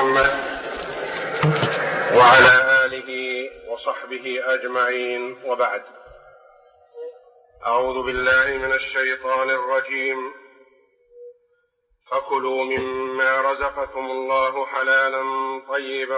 محمد وعلى آله وصحبه أجمعين، وبعد. أعوذ بالله من الشيطان الرجيم. فكلوا مما رزقكم الله حلالا طيبا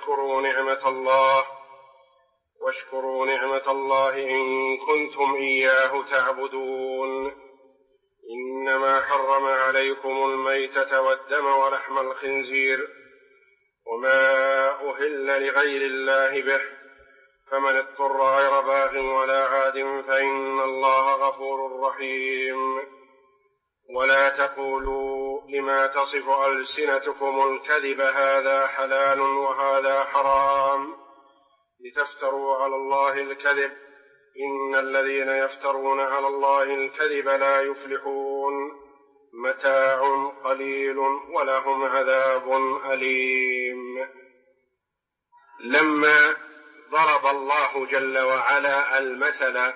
واشكروا نعمة الله إن كنتم إياه تعبدون. إنما حرم عليكم الميتة والدم ولحم الخنزير وما أهل لغير الله به، فمن اضطر غير باغ ولا عاد فإن الله غفور رحيم. ولا تقولوا لما تصف ألسنتكم الكذب هذا حلال وهذا حرام لتفتروا على الله الكذب، إن الذين يفترون على الله الكذب لا يفلحون. متاع قليل ولهم عذاب أليم. لما ضرب الله جل وعلا المثل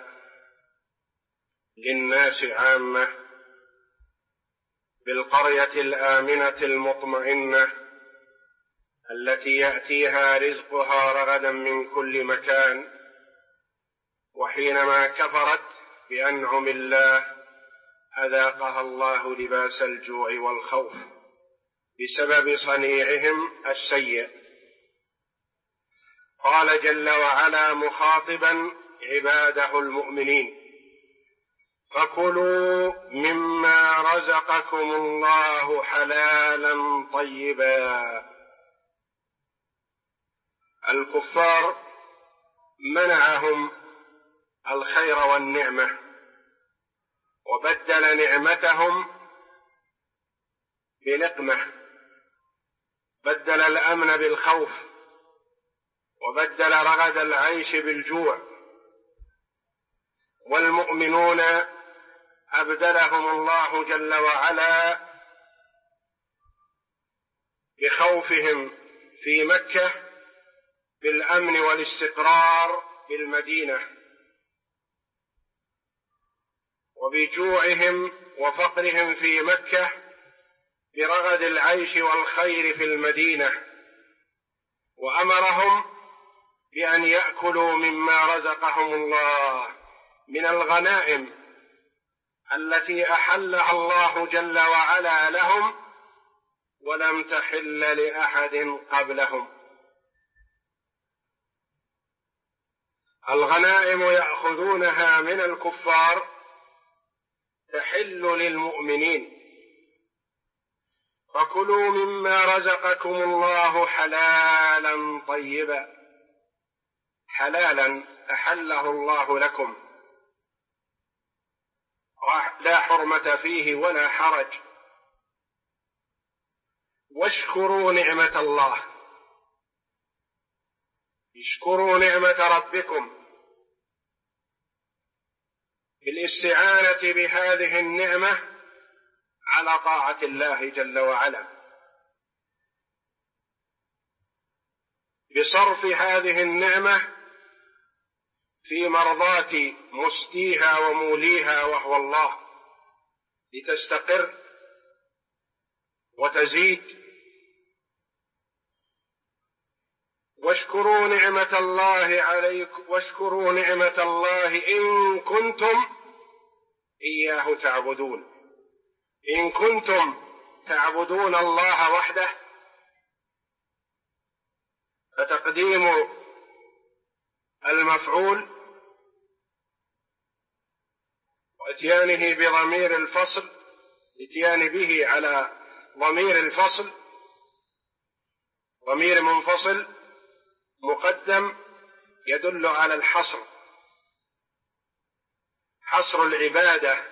للناس عامة بالقرية الآمنة المطمئنة التي يأتيها رزقها رغدا من كل مكان، وحينما كفرت بأنعم الله أذاقها الله لباس الجوع والخوف بسبب صنيعهم السيء. قال جل وعلا مخاطبا عباده المؤمنين: فكلوا مما رزقكم الله حلالا طيبا. الكفار منعهم الخير والنعمة، وبدل نعمتهم بنقمة، بدل الأمن بالخوف، وبدل رغد العيش بالجوع. والمؤمنون أبدلهم الله جل وعلا بخوفهم في مكة بالأمن والاستقرار بالمدينة، وبجوعهم وفقرهم في مكة برغد العيش والخير في المدينة. وأمرهم بأن يأكلوا مما رزقهم الله من الغنائم التي أحلها الله جل وعلا لهم ولم تحل لأحد قبلهم. الغنائم يأخذونها من الكفار تحل للمؤمنين. فكلوا مما رزقكم الله حلالا طيبا، حلالا أحله الله لكم، لا حرمة فيه ولا حرج. واشكروا نعمة الله، اشكروا نعمة ربكم بالاستعانة بهذه النعمة على طاعة الله جل وعلا، بصرف هذه النعمة في مرضاة مسديها وموليها وهو الله، لتستقر وتزيد. واشكروا نعمة الله عليكم، واشكروا نعمة الله إن كنتم إياه تعبدون. إن كنتم تعبدون الله وحده، فتقديم المفعول واتيانه بضمير الفصل، اتيان به على ضمير الفصل، ضمير منفصل مقدم يدل على الحصر، حصر العبادة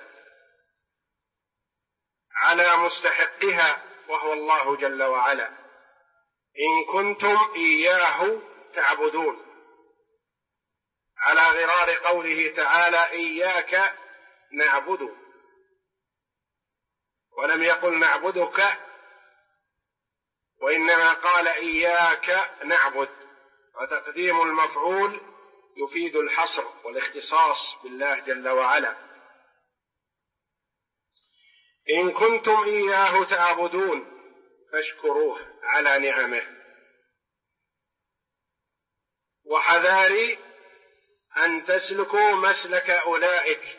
على مستحقها وهو الله جل وعلا. إن كنتم إياه تعبدون، على غرار قوله تعالى: إياك نعبد، ولم يقل نعبدك، وإنما قال إياك نعبد، وتقديم المفعول يفيد الحصر والاختصاص بالله جل وعلا. إن كنتم إياه تعبدون فاشكروه على نعمه، وحذاري أن تسلكوا مسلك أولئك.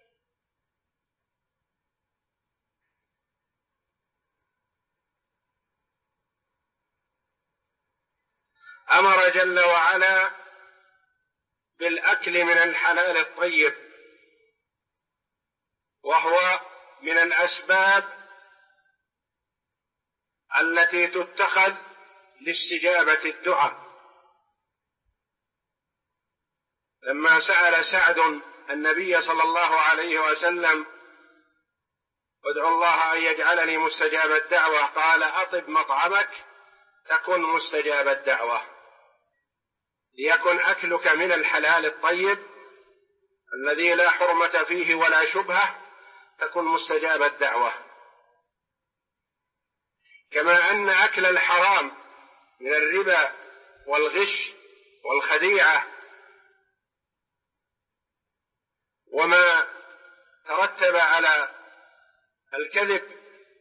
أمر جل وعلا بالأكل من الحلال الطيب، وهو من الأسباب التي تتخذ لاستجابة الدعاء. لما سأل سعد النبي صلى الله عليه وسلم: ادعو الله أن يجعلني مستجاب الدعوة، قال: أطب مطعمك تكن مستجاب الدعوة، ليكن أكلك من الحلال الطيب الذي لا حرمة فيه ولا شبهة، تكن مستجاب الدعوة. كما أن أكل الحرام من الربا والغش والخديعة وما ترتب على الكذب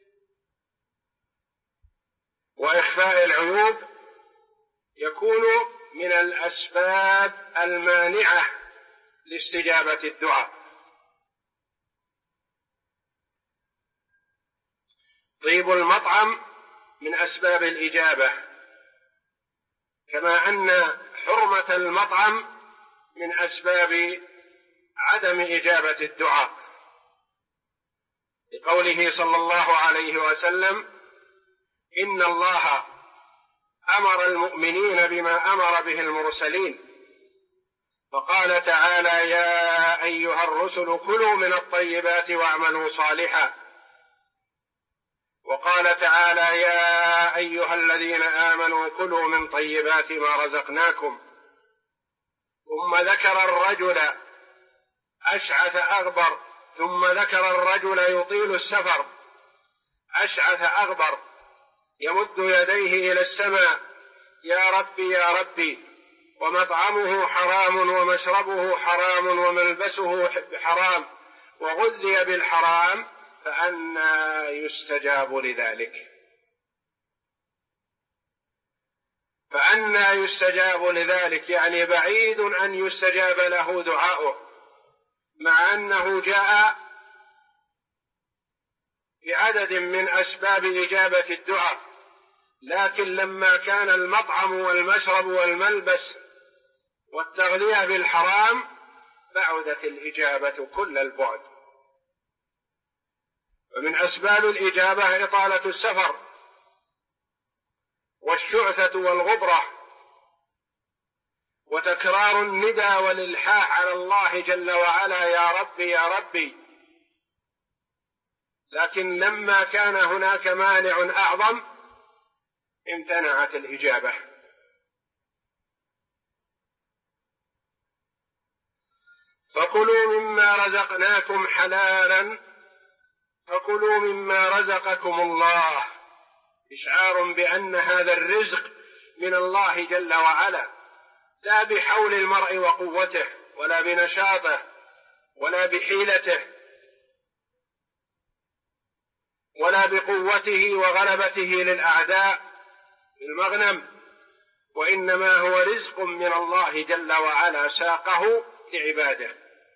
وإخفاء العيوب يكون من الأسباب المانعة لاستجابة الدعاء. طيب المطعم من أسباب الإجابة، كما أن حرمة المطعم من أسباب عدم إجابة الدعاء، لقوله صلى الله عليه وسلم: إن الله أمر المؤمنين بما أمر به المرسلين، فقال تعالى: يا أيها الرسل كلوا من الطيبات واعملوا صالحا. وقال تعالى: يا أيها الذين آمنوا كلوا من طيبات ما رزقناكم. ثم ذكر الرجل أشعث أغبر، ثم ذكر الرجل يطيل السفر أشعث أغبر يمد يديه إلى السماء: يا ربي يا ربي، ومطعمه حرام ومشربه حرام وملبسه حرام وغذي بالحرام، فأنى يستجاب لذلك؟ فأنى يستجاب لذلك يعني بعيد أن يستجاب له دعاؤه، مع أنه جاء بعدد من أسباب إجابة الدعاء، لكن لما كان المطعم والمشرب والملبس والتغذية بالحرام بعدت الإجابة كل البعد. ومن أسباب الإجابة إطالة السفر والشعثة والغبرة وتكرار الندى والإلحاح على الله جل وعلا: يا ربي يا ربي. لكن لما كان هناك مانع أعظم امتنعت الإجابة. فكلوا مما رزقناكم حلالا، فكلوا مما رزقكم الله، إشعار بأن هذا الرزق من الله جل وعلا، لا بحول المرء وقوته ولا بنشاطه ولا بحيلته ولا بقوته وغلبته للأعداء بالمغنم، وإنما هو رزق من الله جل وعلا ساقه لعباده.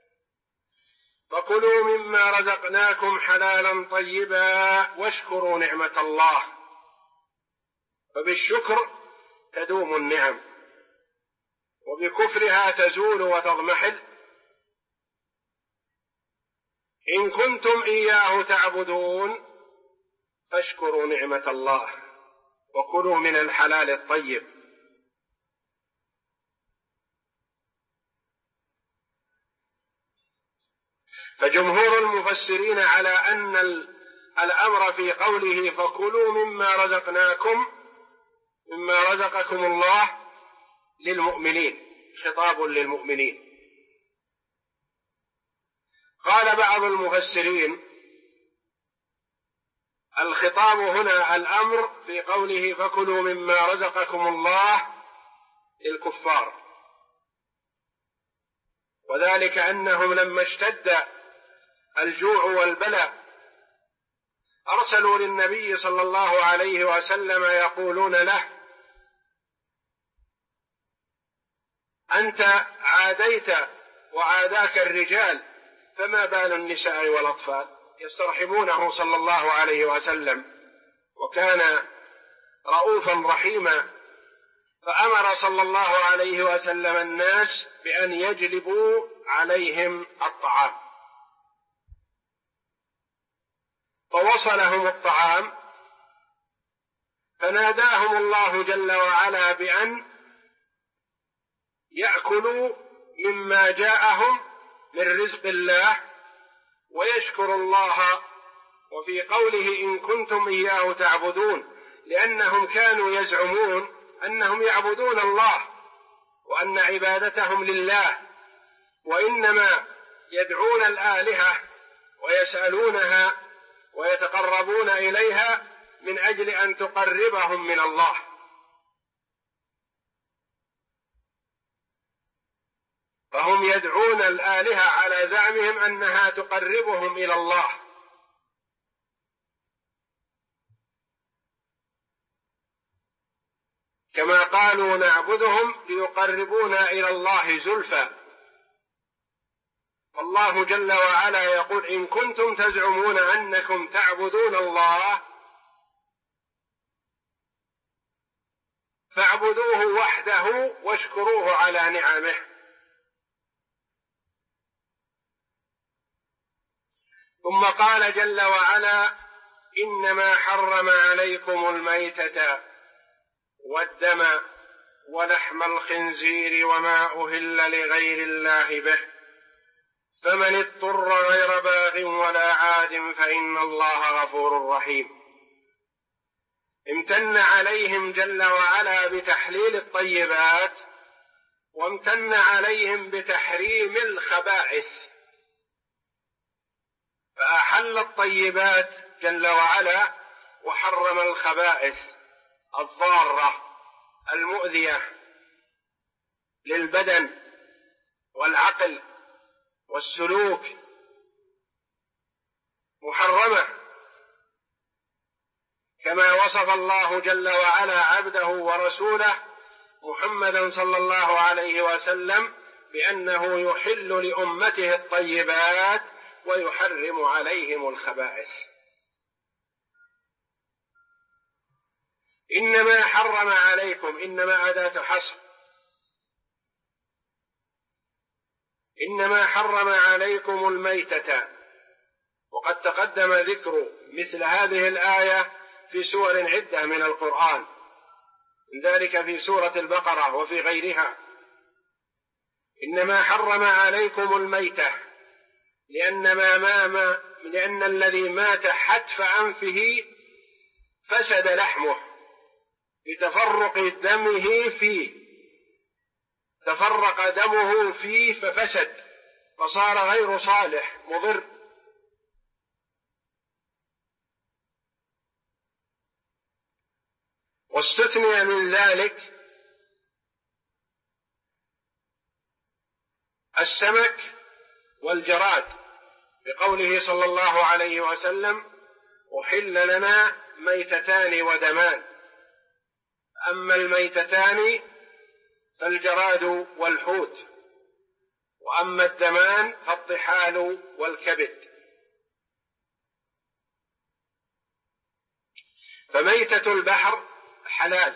فكلوا مما رزقناكم حلالا طيبا واشكروا نعمة الله، فبالشكر تدوم النعم، وبكفرها تزول وتضمحل. إن كنتم إياه تعبدون فاشكروا نعمة الله وكلوا من الحلال الطيب. فجمهور المفسرين على أن الأمر في قوله فكلوا مما رزقناكم مما رزقكم الله للمؤمنين، خطاب للمؤمنين. قال بعض المفسرين: الخطاب هنا الأمر في قوله فكلوا مما رزقكم الله للكفار، وذلك أنهم لما اشتد الجوع والبلاء أرسلوا للنبي صلى الله عليه وسلم يقولون له: أنت عاديت وعاداك الرجال، فما بال النساء والأطفال؟ يسترحمونه صلى الله عليه وسلم، وكان رؤوفا رحيما، فأمر صلى الله عليه وسلم الناس بأن يجلبوا عليهم الطعام، فوصلهم الطعام، فناداهم الله جل وعلا بأن يأكلوا مما جاءهم من رزق الله ويشكروا الله. وفي قوله: إن كنتم إياه تعبدون، لأنهم كانوا يزعمون أنهم يعبدون الله وأن عبادتهم لله، وإنما يدعون الآلهة ويسألونها ويتقربون إليها من أجل أن تقربهم من الله. فهم يدعون الآلهة على زعمهم أنها تقربهم إلى الله، كما قالوا: نعبدهم ليقربونا إلى الله زلفى. الله جل وعلا يقول: إن كنتم تزعمون أنكم تعبدون الله فاعبدوه وحده واشكروه على نعمه. ثم قال جل وعلا: إنما حرم عليكم الميتة والدم ولحم الخنزير وما أهل لغير الله به، فمن اضطر غير باغ ولا عاد فإن الله غفور رحيم. امتن عليهم جل وعلا بتحليل الطيبات، وامتن عليهم بتحريم الخبائث، فأحل الطيبات جل وعلا وحرم الخبائث الضارة المؤذية للبدن والعقل والسلوك، محرمة، كما وصف الله جل وعلا عبده ورسوله محمدا صلى الله عليه وسلم بأنه يحل لأمته الطيبات ويحرم عليهم الخبائث. إنما حرم عليكم، إنما أداة حصر، إنما حرم عليكم الميتة. وقد تقدم ذكر مثل هذه الآية في سور عدة من القرآن، من ذلك في سورة البقرة وفي غيرها. إنما حرم عليكم الميتة لأن الذي مات حتف أنفه فسد لحمه بتفرق دمه فيه، تفرق دمه فيه ففسد، فصار غير صالح مضر. واستثني من ذلك السمك والجراد بقوله صلى الله عليه وسلم: أحل لنا ميتتان ودمان، أما الميتتان فالجراد والحوت، وأما الدمان فالطحال والكبد. فميتة البحر حلال.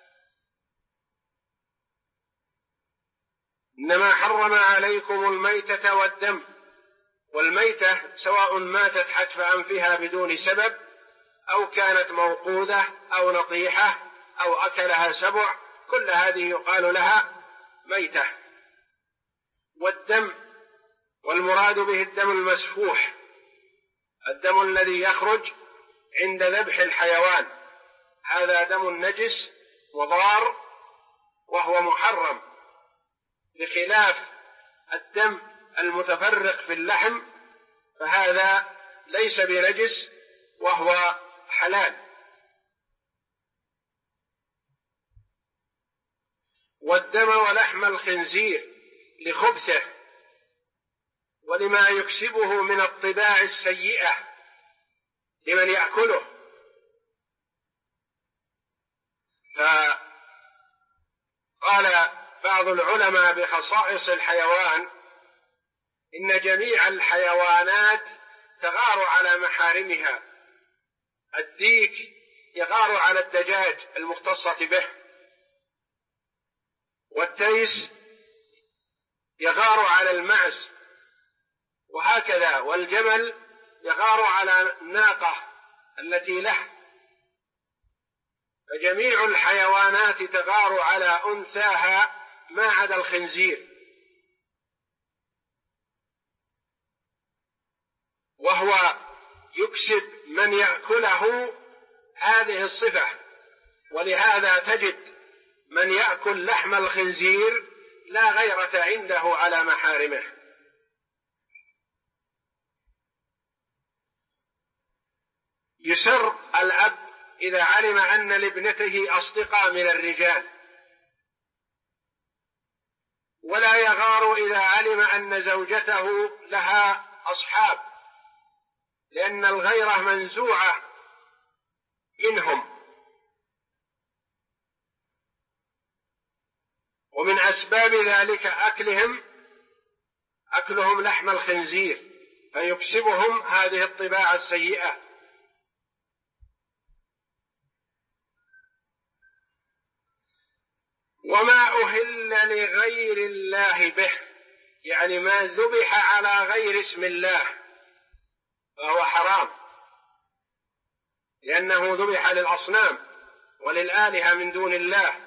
إنما حرم عليكم الميتة والدم. والميتة سواء ماتت حتف أنفها بدون سبب، أو كانت موقوذة أو نطيحة أو أكلها سبع، كل هذه يقال لها ميتة. والدم، والمراد به الدم المسفوح، الدم الذي يخرج عند ذبح الحيوان، هذا دم نجس وضار وهو محرم، بخلاف الدم المتفرق في اللحم فهذا ليس بنجس وهو حلال. والدم ولحم الخنزير لخبثه ولما يكسبه من الطباع السيئة، لمن يأكله. فقال بعض العلماء بخصائص الحيوان إن جميع الحيوانات تغار على محارمها. الديك يغار على الدجاج المختصة به، والتيس يغار على المعز، وهكذا، والجمل يغار على الناقة التي له. فجميع الحيوانات تغار على أنثاها ما عدا الخنزير، وهو يكسب من يأكله هذه الصفة. ولهذا تجد من يأكل لحم الخنزير لا غيرة عنده على محارمه. يسر الأب إذا علم أن لابنته أصدقاء من الرجال، ولا يغار إذا علم أن زوجته لها أصحاب، لأن الغيرة منزوعة منهم. ومن أسباب ذلك أكلهم لحم الخنزير، فيكسبهم هذه الطباع السيئة. وما أهل لغير الله به، يعني ما ذبح على غير اسم الله فهو حرام، لأنه ذبح للأصنام وللآلهة من دون الله،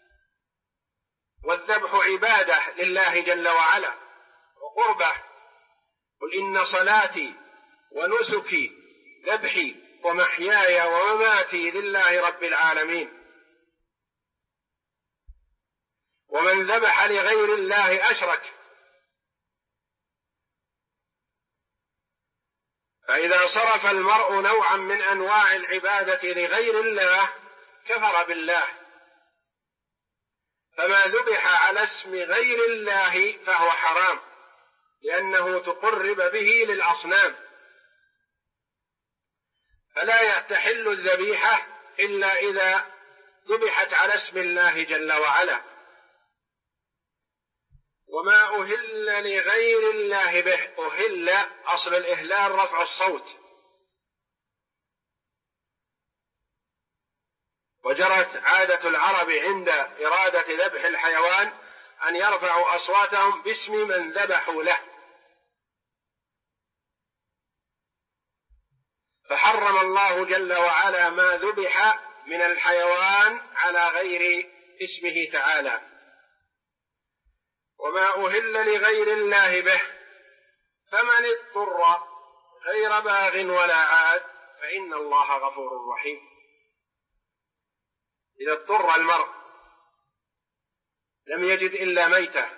والذبح عبادة لله جل وعلا وقربه. قل إن صلاتي ونسكي ذبحي ومحياي ومماتي لله رب العالمين. ومن ذبح لغير الله أشرك. فإذا صرف المرء نوعا من أنواع العبادة لغير الله كفر بالله. فما ذبح على اسم غير الله فهو حرام، لأنه تقرب به للأصنام، فلا تحل الذبيحة إلا إذا ذبحت على اسم الله جل وعلا. وما أهل لغير الله به، أهل أصل الإهلال رفع الصوت، وجرت عادة العرب عند إرادة ذبح الحيوان أن يرفعوا أصواتهم باسم من ذبحوا له، فحرم الله جل وعلا ما ذبح من الحيوان على غير اسمه تعالى. وما أهل لغير الله به فمن اضطر غير باغ ولا عاد فإن الله غفور رحيم. إذا اضطر المرء لم يجد إلا ميتة،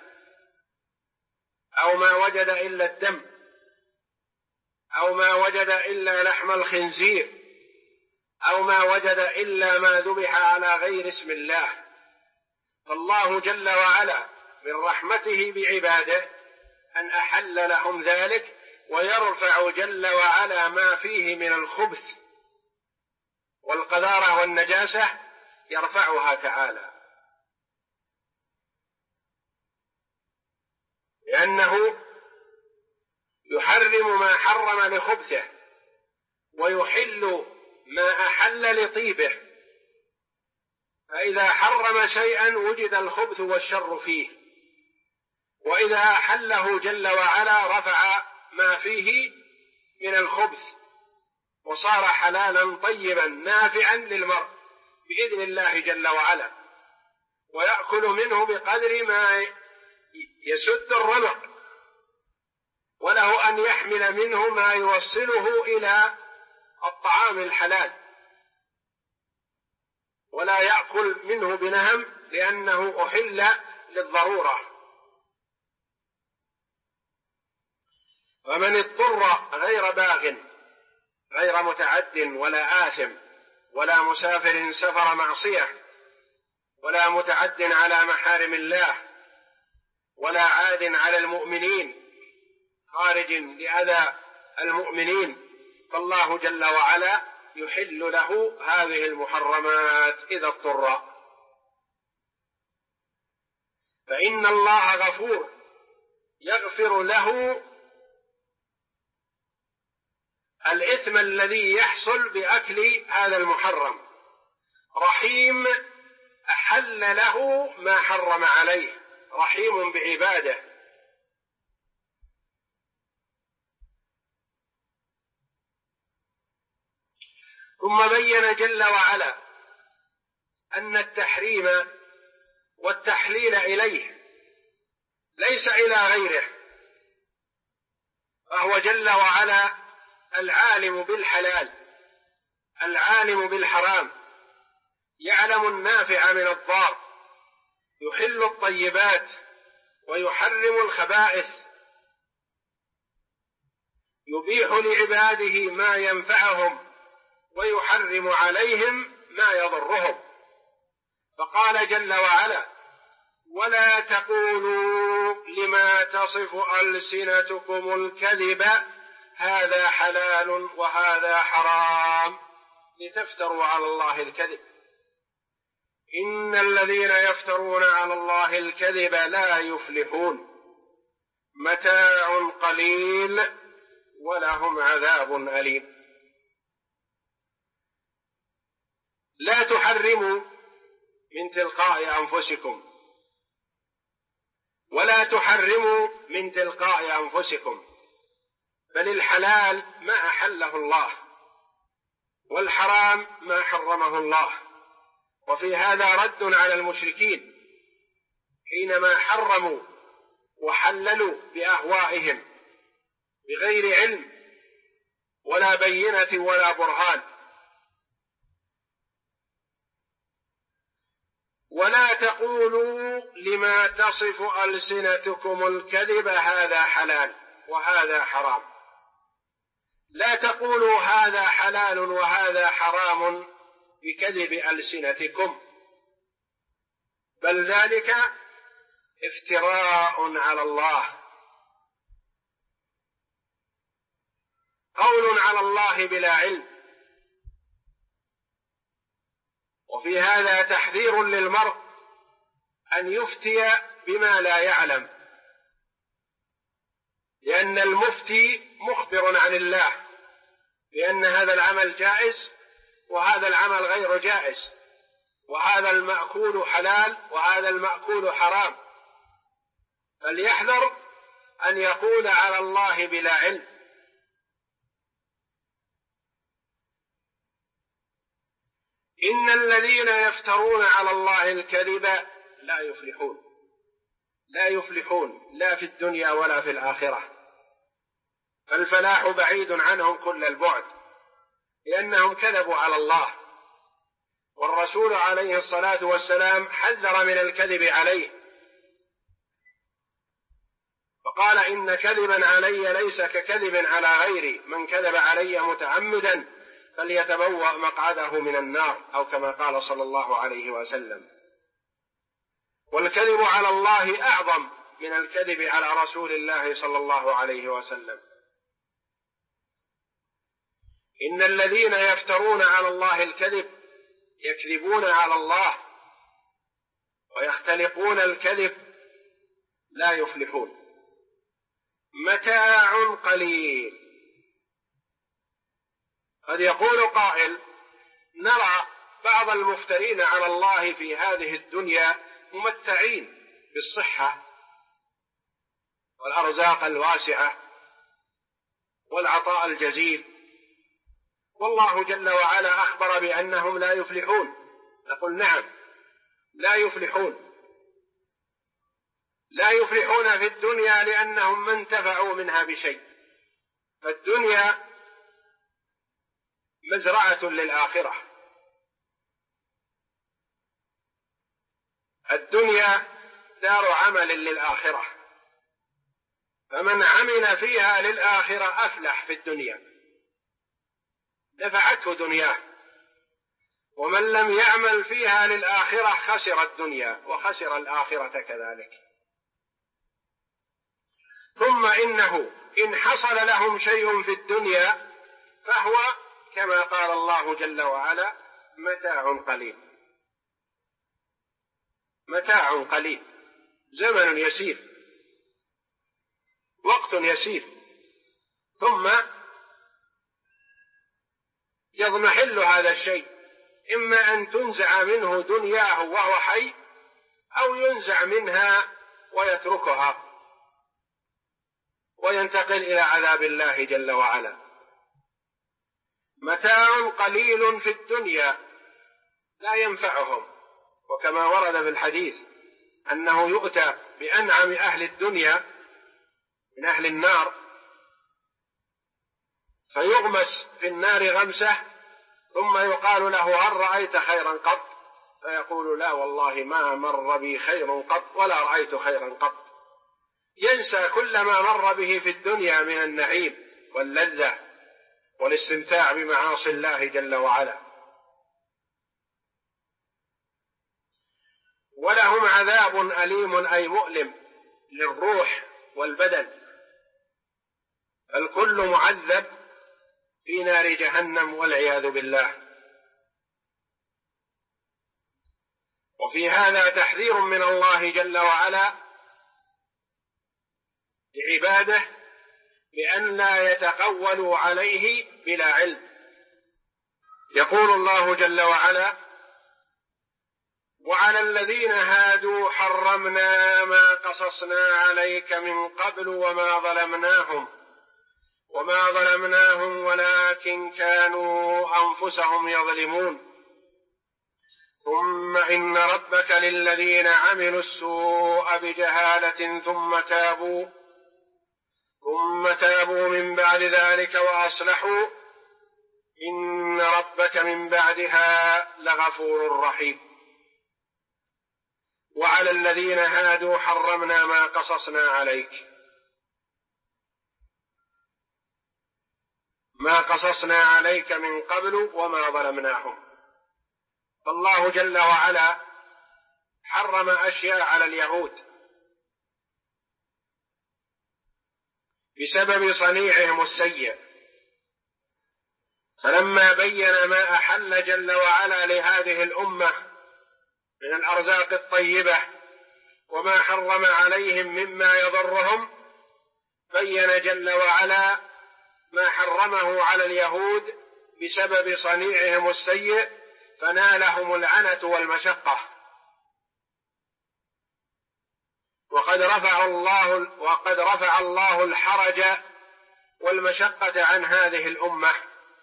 أو ما وجد إلا الدم، أو ما وجد إلا لحم الخنزير، أو ما وجد إلا ما ذبح على غير اسم الله، فالله جل وعلا من رحمته بعباده أن أحل لهم ذلك، ويرفع جل وعلا ما فيه من الخبث والقذارة والنجاسة يرفعها تعالى، لأنه يحرم ما حرم لخبثه ويحل ما أحل لطيبه. فإذا حرم شيئا وجد الخبث والشر فيه، وإذا أحله جل وعلا رفع ما فيه من الخبث وصار حلالا طيبا نافعا للمرء بإذن الله جل وعلا، ويأكل منه بقدر ما يسد الرمق، وله أن يحمل منه ما يوصله إلى الطعام الحلال، ولا يأكل منه بنهم لأنه أحل للضرورة. فمن اضطر غير باغ غير متعد ولا آثم ولا مسافر سفر معصية ولا متعد على محارم الله ولا عاد على المؤمنين خارج لأذى المؤمنين فالله جل وعلا يحل له هذه المحرمات إذا اضطر، فإن الله غفور يغفر له الإثم الذي يحصل بأكل هذا المحرم، رحيم أحل له ما حرم عليه، رحيم بعباده. ثم بين جل وعلا أن التحريم والتحليل إليه ليس إلى غيره، فهو جل وعلا العالم بالحلال العالم بالحرام، يعلم النافع من الضار، يحل الطيبات ويحرم الخبائث، يبيح لعباده ما ينفعهم ويحرم عليهم ما يضرهم. فقال جل وعلا: ولا تقولوا لما تصف ألسنتكم الكذب هذا حلال وهذا حرام لتفتروا على الله الكذب، إن الذين يفترون على الله الكذب لا يفلحون، متاع قليل ولهم عذاب أليم. لا تحرموا من تلقاء أنفسكم، ولا تحرموا من تلقاء أنفسكم، بل الحلال ما أحله الله والحرام ما حرمه الله. وفي هذا رد على المشركين حينما حرموا وحللوا بأهوائهم بغير علم ولا بينة ولا برهان. ولا تقولوا لما تصف ألسنتكم الكذب هذا حلال وهذا حرام، لا تقولوا هذا حلال وهذا حرام بكذب ألسنتكم، بل ذلك افتراء على الله، قول على الله بلا علم. وفي هذا تحذير للمرء أن يفتي بما لا يعلم، لأن المفتي مخبر عن الله بأن هذا العمل جائز وهذا العمل غير جائز، وهذا المأكول حلال وهذا المأكول حرام، فليحذر أن يقول على الله بلا علم. إن الذين يفترون على الله الكذب لا يفلحون، لا يفلحون لا في الدنيا ولا في الآخرة، فالفلاح بعيد عنهم كل البعد، لأنهم كذبوا على الله، والرسول عليه الصلاة والسلام حذر من الكذب عليه، فقال: إن كذبا علي ليس ككذب على غيري، من كذب علي متعمدا فليتبوأ مقعده من النار، أو كما قال صلى الله عليه وسلم. والكذب على الله أعظم من الكذب على رسول الله صلى الله عليه وسلم. إن الذين يفترون على الله الكذب يكذبون على الله ويختلقون الكذب لا يفلحون، متاع قليل. قد يقول قائل: نرى بعض المفترين على الله في هذه الدنيا ممتعين بالصحة والأرزاق الواسعة والعطاء الجزيل، والله جل وعلا أخبر بأنهم لا يفلحون. نقول: نعم، لا يفلحون، لا يفلحون في الدنيا لأنهم ما انتفعوا منها بشيء، فالدنيا مزرعة للآخرة، الدنيا دار عمل للآخرة، فمن عمل فيها للآخرة أفلح في الدنيا، نفعته دنياه، ومن لم يعمل فيها للآخرة خسر الدنيا وخسر الآخرة كذلك. ثم إنه إن حصل لهم شيء في الدنيا فهو كما قال الله جل وعلا متاع قليل، متاع قليل، زمن يسير، وقت يسير، ثم يضمحل هذا الشيء، إما أن تنزع منه دنياه وهو حي، أو ينزع منها ويتركها وينتقل إلى عذاب الله جل وعلا. متاع قليل في الدنيا لا ينفعهم، وكما ورد في الحديث أنه يؤتى بأنعم أهل الدنيا من أهل النار فيغمس في النار غمسة، ثم يقال له هل رأيت خيرا قط؟ فيقول لا والله ما مر بي خير قط ولا رأيت خيرا قط. ينسى كل ما مر به في الدنيا من النعيم واللذة والاستمتاع بمعاصي الله جل وعلا. ولهم عذاب أليم أي مؤلم للروح والبدن، الكل معذب في نار جهنم والعياذ بالله. وفي هذا تحذير من الله جل وعلا لعباده بأن لا يتقولوا عليه بلا علم. يقول الله جل وعلا وعلى الذين هادوا حرمنا ما قصصنا عليك من قبل وما ظلمناهم ولكن كانوا أنفسهم يظلمون. ثم إن ربك للذين عملوا السوء بجهالة ثم تابوا من بعد ذلك وأصلحوا إن ربك من بعدها لغفور رحيم. وعلى الذين هادوا حرمنا ما قصصنا عليك، ما قصصنا عليك من قبل وما ظلمناهم. فالله جل وعلا حرم أشياء على اليهود بسبب صنيعهم السيء، فلما بين ما أحل جل وعلا لهذه الأمة من الأرزاق الطيبة وما حرم عليهم مما يضرهم، بين جل وعلا ما حرمه على اليهود بسبب صنيعهم السيء فنالهم العنة والمشقة. وقد رفع الله الحرج والمشقة عن هذه الأمة،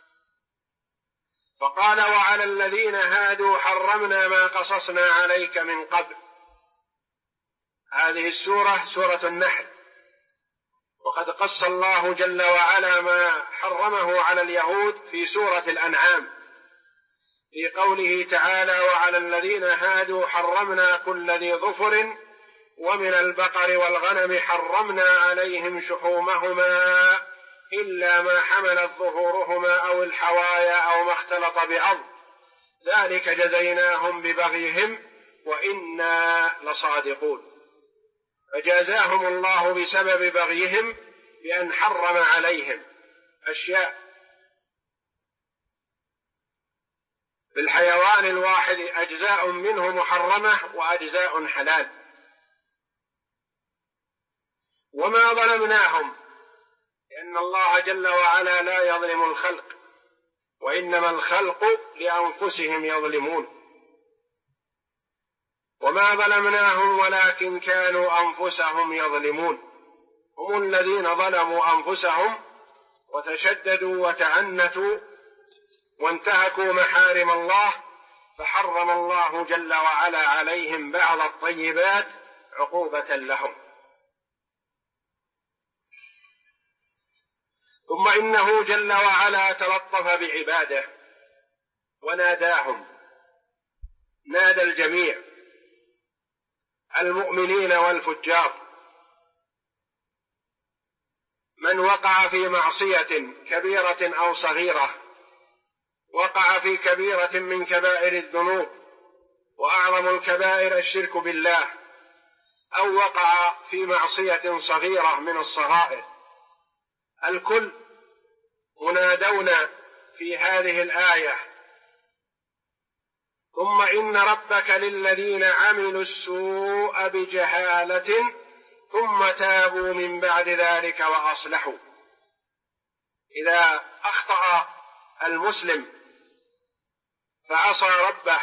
فقال وعلى الذين هادوا حرمنا ما قصصنا عليك من قبل. هذه السورة سورة النحل، وقد قص الله جل وعلا ما حرمه على اليهود في سورة الأنعام في قوله تعالى وعلى الذين هادوا حرمنا كل ذي ظفر ومن البقر والغنم حرمنا عليهم شحومهما إلا ما حملت ظهورهما أو الحوايا أو ما اختلط بعظم ذلك جزيناهم ببغيهم وإنا لصادقون. فجازاهم الله بسبب بغيهم بأن حرم عليهم أشياء في الحيوان الواحد، أجزاء منه محرمة وأجزاء حلال. وما ظلمناهم، لأن الله جل وعلا لا يظلم الخلق، وإنما الخلق لأنفسهم يظلمون. وما ظلمناهم ولكن كانوا أنفسهم يظلمون، هم الذين ظلموا أنفسهم وتشددوا وتعنتوا وانتهكوا محارم الله، فحرم الله جل وعلا عليهم بعض الطيبات عقوبة لهم. ثم إنه جل وعلا تلطف بعباده وناداهم، نادى الجميع المؤمنين والفجار، من وقع في معصية كبيرة أو صغيرة، وقع في كبيرة من كبائر الذنوب وأعظم الكبائر الشرك بالله، أو وقع في معصية صغيرة من الصغائر، الكل منادون في هذه الآية: ثم إن ربك للذين عملوا السوء بجهالة ثم تابوا من بعد ذلك وأصلحوا. إذا أخطأ المسلم فعصى ربه،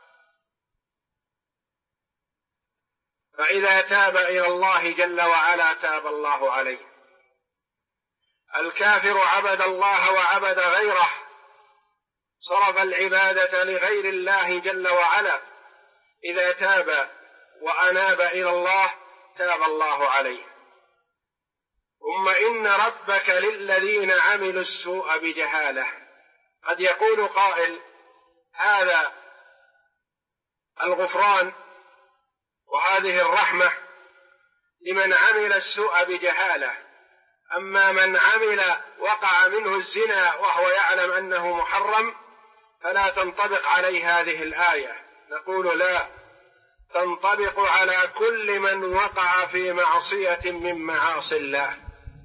فإذا تاب إلى الله جل وعلا تاب الله عليه. الكافر عبد الله وعبد غيره، صرف العبادة لغير الله جل وعلا، إذا تاب وأناب إلى الله تاب الله عليه. ثم إن ربك للذين عملوا السوء بجهالة. قد يقول قائل: هذا الغفران وهذه الرحمة لمن عمل السوء بجهالة، أما من عمل وقع منه الزنا وهو يعلم أنه محرم فلا تنطبق عليه هذه الآية. نقول: لا، تنطبق على كل من وقع في معصية من معاصي الله.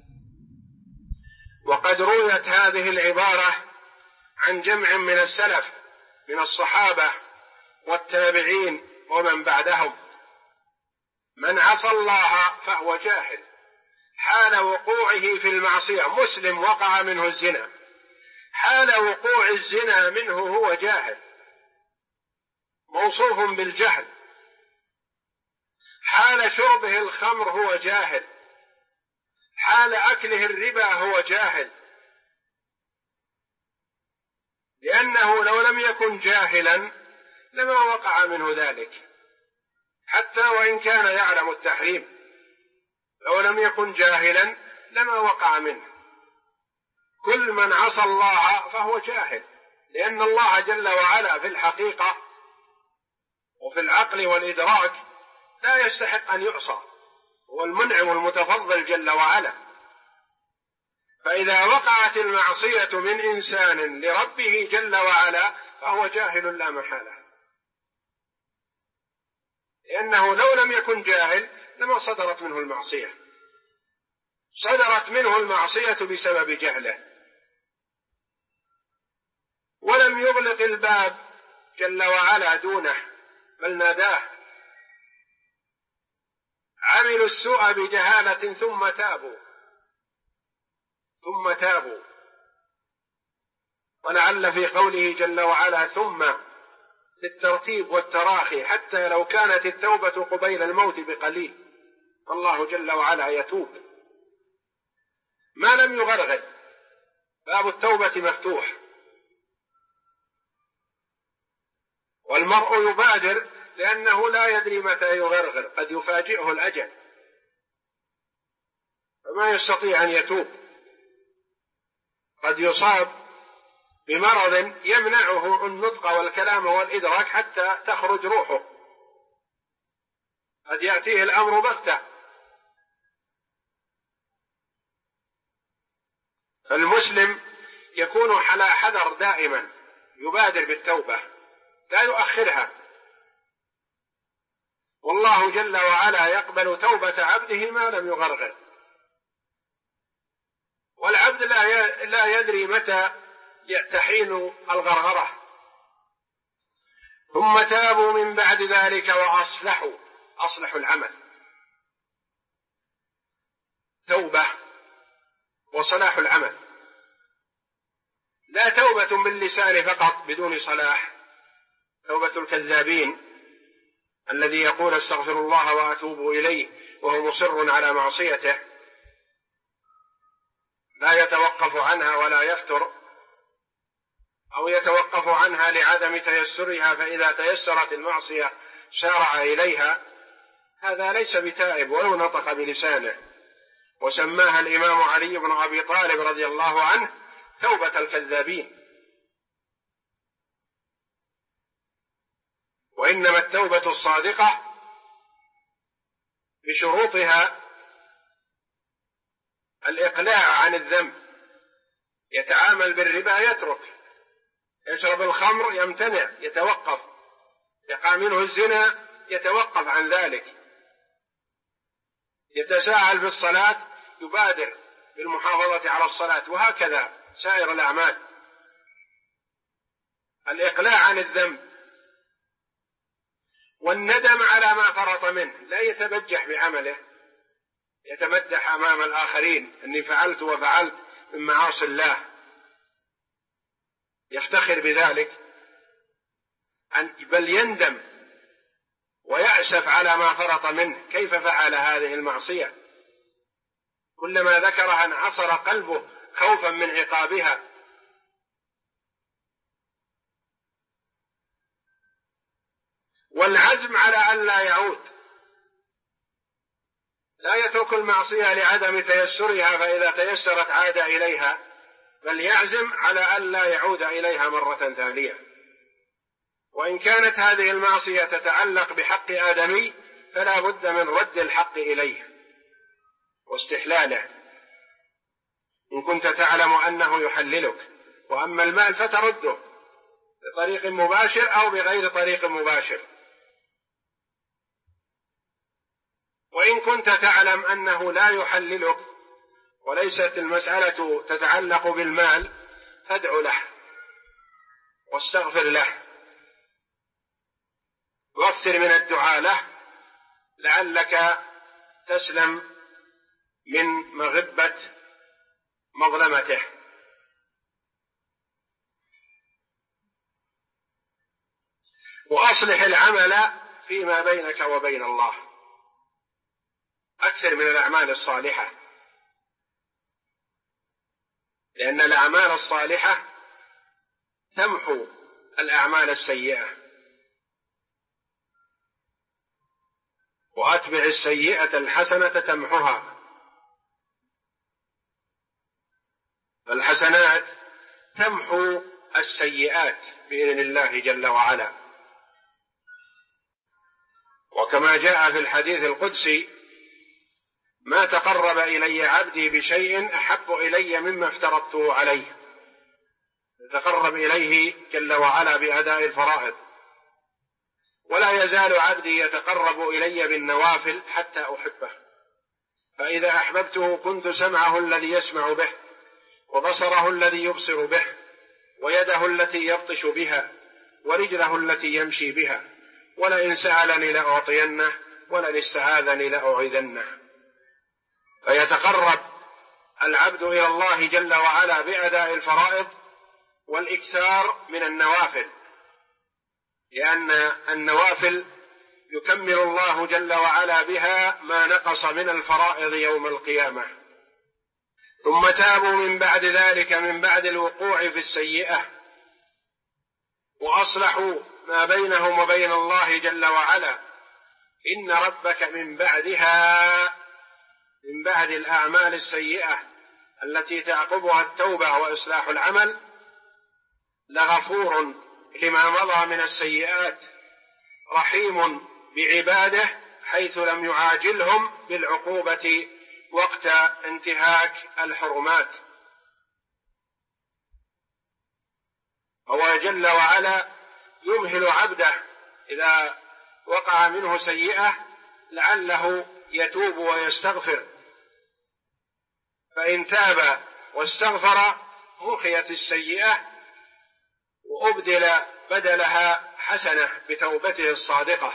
وقد رويت هذه العبارة عن جمع من السلف من الصحابة والتابعين ومن بعدهم: من عصى الله فهو جاهل حال وقوعه في المعصية. مسلم وقع منه الزنا، حال وقوع الزنا منه هو جاهل، موصوف بالجهل. حال شربه الخمر هو جاهل، حال أكله الربا هو جاهل، لأنه لو لم يكن جاهلا لما وقع منه ذلك، حتى وإن كان يعلم التحريم، لو لم يكن جاهلا لما وقع منه. كل من عصى الله فهو جاهل، لأن الله جل وعلا في الحقيقة وفي العقل والإدراك لا يستحق أن يعصى، هو المنعم المتفضل جل وعلا. فإذا وقعت المعصية من إنسان لربه جل وعلا فهو جاهل لا محالة، لأنه لو لم يكن جاهل لما صدرت منه المعصية. صدرت منه المعصية بسبب جهله، ولم يغلق الباب جل وعلا دونه، بل ناداه: عملوا السوء بجهالة ثم تابوا. ولعل في قوله جل وعلا ثم للترتيب والتراخي، حتى لو كانت التوبة قبيل الموت بقليل فالله جل وعلا يتوب ما لم يغرغر، باب التوبة مفتوح. والمرء يبادر لأنه لا يدري متى يغرغر، قد يفاجئه الأجل فما يستطيع أن يتوب، قد يصاب بمرض يمنعه النطق والكلام والإدراك حتى تخرج روحه، قد يأتيه الأمر بغتة. فالمسلم يكون على حذر دائما، يبادر بالتوبة لا يؤخرها، والله جل وعلا يقبل توبة عبده ما لم يغرغر. والعبد لا يدري متى تحين الغرغرة. ثم تابوا من بعد ذلك أصلحوا العمل. توبة وصلاح العمل، لا توبة باللسان فقط بدون صلاح، توبة الكذابين الذي يقول استغفر الله وأتوب إليه وهو مصر على معصيته، لا يتوقف عنها ولا يفتر، أو يتوقف عنها لعدم تيسرها، فإذا تيسرت المعصية سارع إليها، هذا ليس بتائب ولو نطق بلسانه. وسماها الإمام علي بن أبي طالب رضي الله عنه توبة الكذابين. وإنما التوبة الصادقة بشروطها الإقلاع عن الذنب، يتعامل بالربا يترك، يشرب الخمر يمتنع يتوقف، يقع منه الزنا يتوقف عن ذلك، يتساهل في الصلاة يبادر بالمحافظة على الصلاة، وهكذا سائر الأعمال، الإقلاع عن الذنب والندم على ما فرط منه، لا يتبجح بعمله يتمدح أمام الآخرين أني فعلت وفعلت من معاصي الله، يفتخر بذلك، بل يندم ويأسف على ما فرط منه، كيف فعل هذه المعصية، كلما ذكرها انعصر قلبه خوفا من عقابها. والعزم على أن لا يعود، لا يترك المعصية لعدم تيسرها فإذا تيسرت عاد إليها، بل يعزم على أن لا يعود إليها مرة ثانية. وإن كانت هذه المعصية تتعلق بحق آدمي فلا بد من رد الحق إليه واستحلاله، إن كنت تعلم أنه يحللك. وأما المال فترده بطريق مباشر أو بغير طريق مباشر. وإن كنت تعلم أنه لا يحللك وليست المسألة تتعلق بالمال فادع له واستغفر له واكثر من الدعاء له لعلك تسلم من مغبة مظلمته. وأصلح العمل فيما بينك وبين الله، أكثر من الأعمال الصالحة، لأن الأعمال الصالحة تمحو الأعمال السيئة. وأتبع السيئة الحسنة تمحها، فالحسنات تمحو السيئات بإذن الله جل وعلا. وكما جاء في الحديث القدسي: ما تقرب إلي عبدي بشيء أحب إلي مما افترضته عليه. يتقرب إليه جل وعلا بأداء الفرائض. ولا يزال عبدي يتقرب إلي بالنوافل حتى أحبه، فإذا أحببته كنت سمعه الذي يسمع به، وبصره الذي يبصر به، ويده التي يبطش بها، ورجله التي يمشي بها، ولئن سألني لأعطينه، ولئن استعاذني لأعيذنه. فيتقرب العبد إلى الله جل وعلا بأداء الفرائض والإكثار من النوافل، لأن النوافل يكمل الله جل وعلا بها ما نقص من الفرائض يوم القيامة. ثم تابوا من بعد ذلك، من بعد الوقوع في السيئة، وأصلحوا ما بينهم وبين الله جل وعلا. إن ربك من بعدها، من بعد الأعمال السيئة التي تعقبها التوبة وإصلاح العمل، لغفور لما مضى من السيئات، رحيم بعباده حيث لم يعاجلهم بالعقوبة وقت انتهاك الحرمات. هو جل وعلا يمهل عبده إذا وقع منه سيئة لعله يتوب ويستغفر، فإن تاب واستغفر محيت السيئة وأبدل بدلها حسنة بتوبته الصادقة.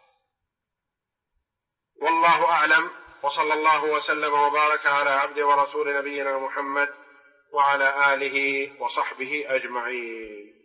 والله أعلم، وصلى الله وسلم وبارك على عبده ورسول نبينا محمد وعلى آله وصحبه أجمعين.